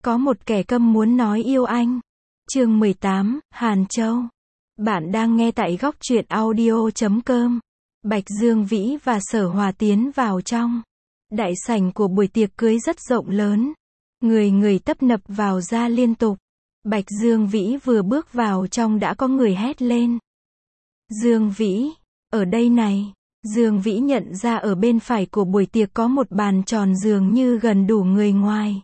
Có một kẻ câm muốn nói yêu anh. Chương 18, Hàn Châu. Bạn đang nghe tại góc truyện audio.com. Bạch Dương Vĩ và Sở Hòa tiến vào trong. Đại sảnh của buổi tiệc cưới rất rộng lớn. Người người tấp nập vào ra liên tục. Bạch Dương Vĩ vừa bước vào trong đã có người hét lên. Dương Vĩ, ở đây này. Dương Vĩ nhận ra ở bên phải của buổi tiệc có một bàn tròn dường như gần đủ người ngoài.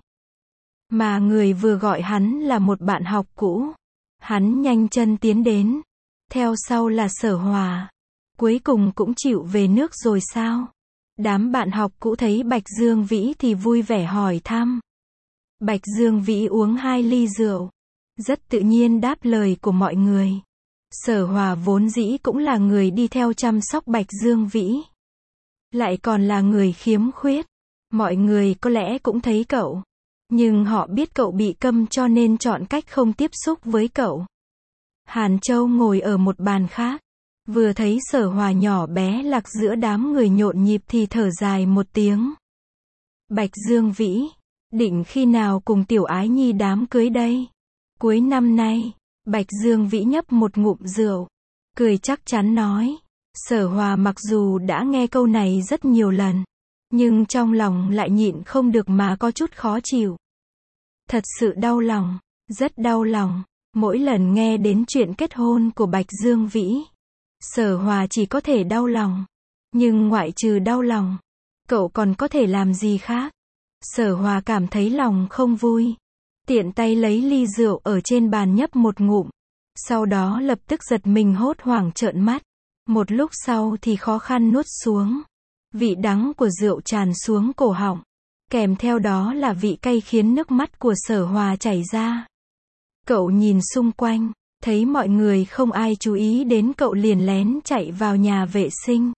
Mà người vừa gọi hắn là một bạn học cũ. Hắn nhanh chân tiến đến. Theo sau là Sở Hòa. Cuối cùng cũng chịu về nước rồi sao? Đám bạn học cũ thấy Bạch Dương Vĩ thì vui vẻ hỏi thăm. Bạch Dương Vĩ uống 2 ly rượu. Rất tự nhiên đáp lời của mọi người. Sở Hòa vốn dĩ cũng là người đi theo chăm sóc Bạch Dương Vĩ. Lại còn là người khiếm khuyết. Mọi người có lẽ cũng thấy cậu. Nhưng họ biết cậu bị câm cho nên chọn cách không tiếp xúc với cậu. Hàn Châu ngồi ở một bàn khác. Vừa thấy Sở Hòa nhỏ bé lạc giữa đám người nhộn nhịp thì thở dài một tiếng. Bạch Dương Vĩ, định khi nào cùng Tiểu Ái Nhi đám cưới đây? Cuối năm nay. Bạch Dương Vĩ nhấp một ngụm rượu. Cười chắc chắn nói. Sở Hòa mặc dù đã nghe câu này rất nhiều lần. Nhưng trong lòng lại nhịn không được mà có chút khó chịu. Thật sự đau lòng. Rất đau lòng. Mỗi lần nghe đến chuyện kết hôn của Bạch Dương Vĩ. Sở Hòa chỉ có thể đau lòng. Nhưng ngoại trừ đau lòng. Cậu còn có thể làm gì khác? Sở Hòa cảm thấy lòng không vui. Tiện tay lấy ly rượu ở trên bàn nhấp một ngụm. Sau đó lập tức giật mình hốt hoảng trợn mắt. Một lúc sau thì khó khăn nuốt xuống. Vị đắng của rượu tràn xuống cổ họng. Kèm theo đó là vị cay khiến nước mắt của Sở Hòa chảy ra. Cậu nhìn xung quanh. Thấy mọi người không ai chú ý đến cậu liền lén chạy vào nhà vệ sinh.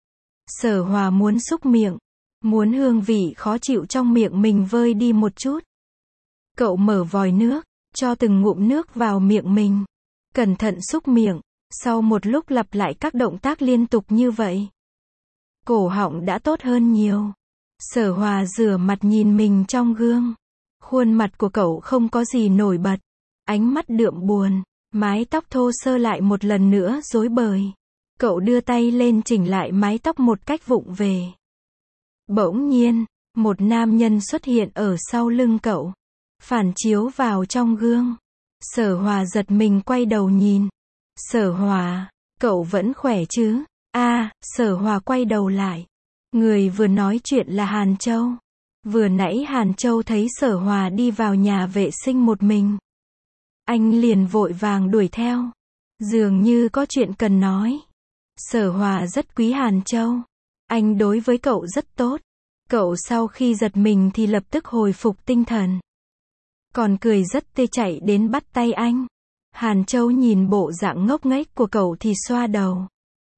Sở Hòa muốn xúc miệng. Muốn hương vị khó chịu trong miệng mình vơi đi một chút. Cậu mở vòi nước, cho từng ngụm nước vào miệng mình. Cẩn thận xúc miệng, sau một lúc lặp lại các động tác liên tục như vậy. Cổ họng đã tốt hơn nhiều. Sở Hòa rửa mặt nhìn mình trong gương. Khuôn mặt của cậu không có gì nổi bật. Ánh mắt đượm buồn, mái tóc thô sơ lại một lần nữa rối bời. Cậu đưa tay lên chỉnh lại mái tóc một cách vụng về. Bỗng nhiên, một nam nhân xuất hiện ở sau lưng cậu. Phản chiếu vào trong gương. Sở Hòa giật mình quay đầu nhìn. Sở Hòa, cậu vẫn khỏe chứ? Sở Hòa quay đầu lại. Người vừa nói chuyện là Hàn Châu. Vừa nãy Hàn Châu thấy Sở Hòa đi vào nhà vệ sinh một mình. Anh liền vội vàng đuổi theo. Dường như có chuyện cần nói. Sở Hòa rất quý Hàn Châu. Anh đối với cậu rất tốt. Cậu sau khi giật mình thì lập tức hồi phục tinh thần. Còn cười rất tươi chạy đến bắt tay anh. Hàn Châu nhìn bộ dạng ngốc nghếch của cậu thì xoa đầu.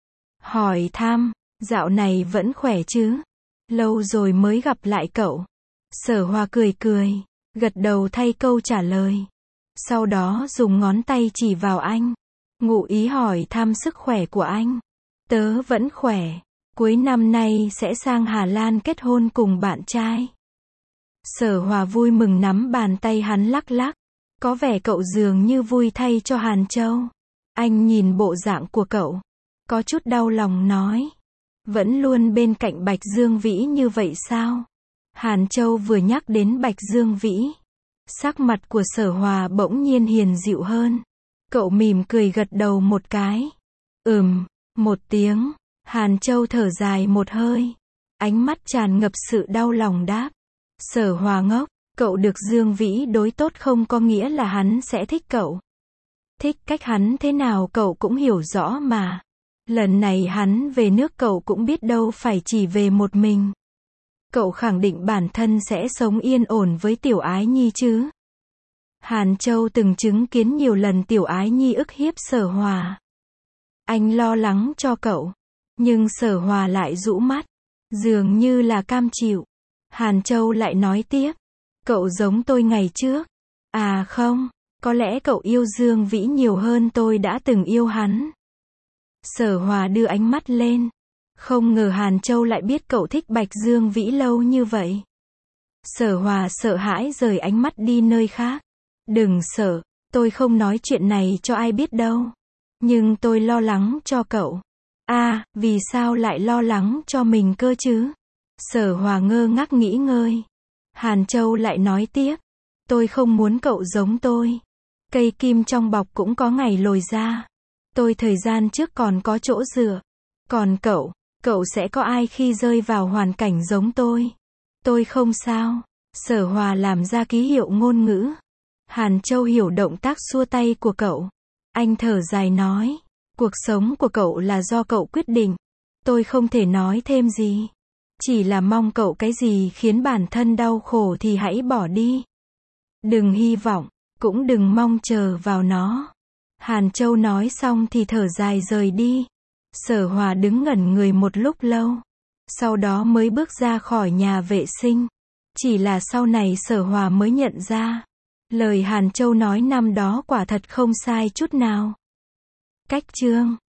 Hỏi thăm, dạo này vẫn khỏe chứ? Lâu rồi mới gặp lại cậu. Sở Hòa cười cười, gật đầu thay câu trả lời. Sau đó dùng ngón tay chỉ vào anh. Ngụ ý hỏi thăm sức khỏe của anh. Tớ vẫn khỏe. Cuối năm nay sẽ sang Hà Lan kết hôn cùng bạn trai. Sở Hòa vui mừng nắm bàn tay hắn lắc lắc. Có vẻ cậu dường như vui thay cho Hàn Châu. Anh nhìn bộ dạng của cậu. Có chút đau lòng nói. Vẫn luôn bên cạnh Bạch Dương Vĩ như vậy sao? Hàn Châu vừa nhắc đến Bạch Dương Vĩ. Sắc mặt của Sở Hòa bỗng nhiên hiền dịu hơn. Cậu mỉm cười gật đầu một cái. Một tiếng. Hàn Châu thở dài một hơi. Ánh mắt tràn ngập sự đau lòng đáp. Sở Hòa ngốc, cậu được Dương Vĩ đối tốt không có nghĩa là hắn sẽ thích cậu. Thích cách hắn thế nào cậu cũng hiểu rõ mà. Lần này hắn về nước cậu cũng biết đâu phải chỉ về một mình. Cậu khẳng định bản thân sẽ sống yên ổn với Tiểu Ái Nhi chứ. Hàn Châu từng chứng kiến nhiều lần Tiểu Ái Nhi ức hiếp Sở Hòa. Anh lo lắng cho cậu. Nhưng Sở Hòa lại rũ mắt. Dường như là cam chịu. Hàn Châu lại nói tiếp. Cậu giống tôi ngày trước. Không. Có lẽ cậu yêu Dương Vĩ nhiều hơn tôi đã từng yêu hắn. Sở Hòa đưa ánh mắt lên. Không ngờ Hàn Châu lại biết cậu thích Bạch Dương Vĩ lâu như vậy. Sở Hòa sợ hãi rời ánh mắt đi nơi khác. Đừng sợ, tôi không nói chuyện này cho ai biết đâu. Nhưng tôi lo lắng cho cậu. À, vì sao lại lo lắng cho mình cơ chứ? Sở Hòa ngơ ngác nghĩ ngơi. Hàn Châu lại nói tiếp. Tôi không muốn cậu giống tôi. Cây kim trong bọc cũng có ngày lồi ra. Tôi thời gian trước còn có chỗ dựa. Còn cậu sẽ có ai khi rơi vào hoàn cảnh giống tôi? Tôi không sao. Sở Hòa làm ra ký hiệu ngôn ngữ. Hàn Châu hiểu động tác xua tay của cậu. Anh thở dài nói. Cuộc sống của cậu là do cậu quyết định. Tôi không thể nói thêm gì. Chỉ là mong cậu cái gì khiến bản thân đau khổ thì hãy bỏ đi. Đừng hy vọng, cũng đừng mong chờ vào nó. Hàn Châu nói xong thì thở dài rời đi. Sở Hòa đứng ngẩn người một lúc lâu. Sau đó mới bước ra khỏi nhà vệ sinh. Chỉ là sau này Sở Hòa mới nhận ra. Lời Hàn Châu nói năm đó quả thật không sai chút nào. Cách chương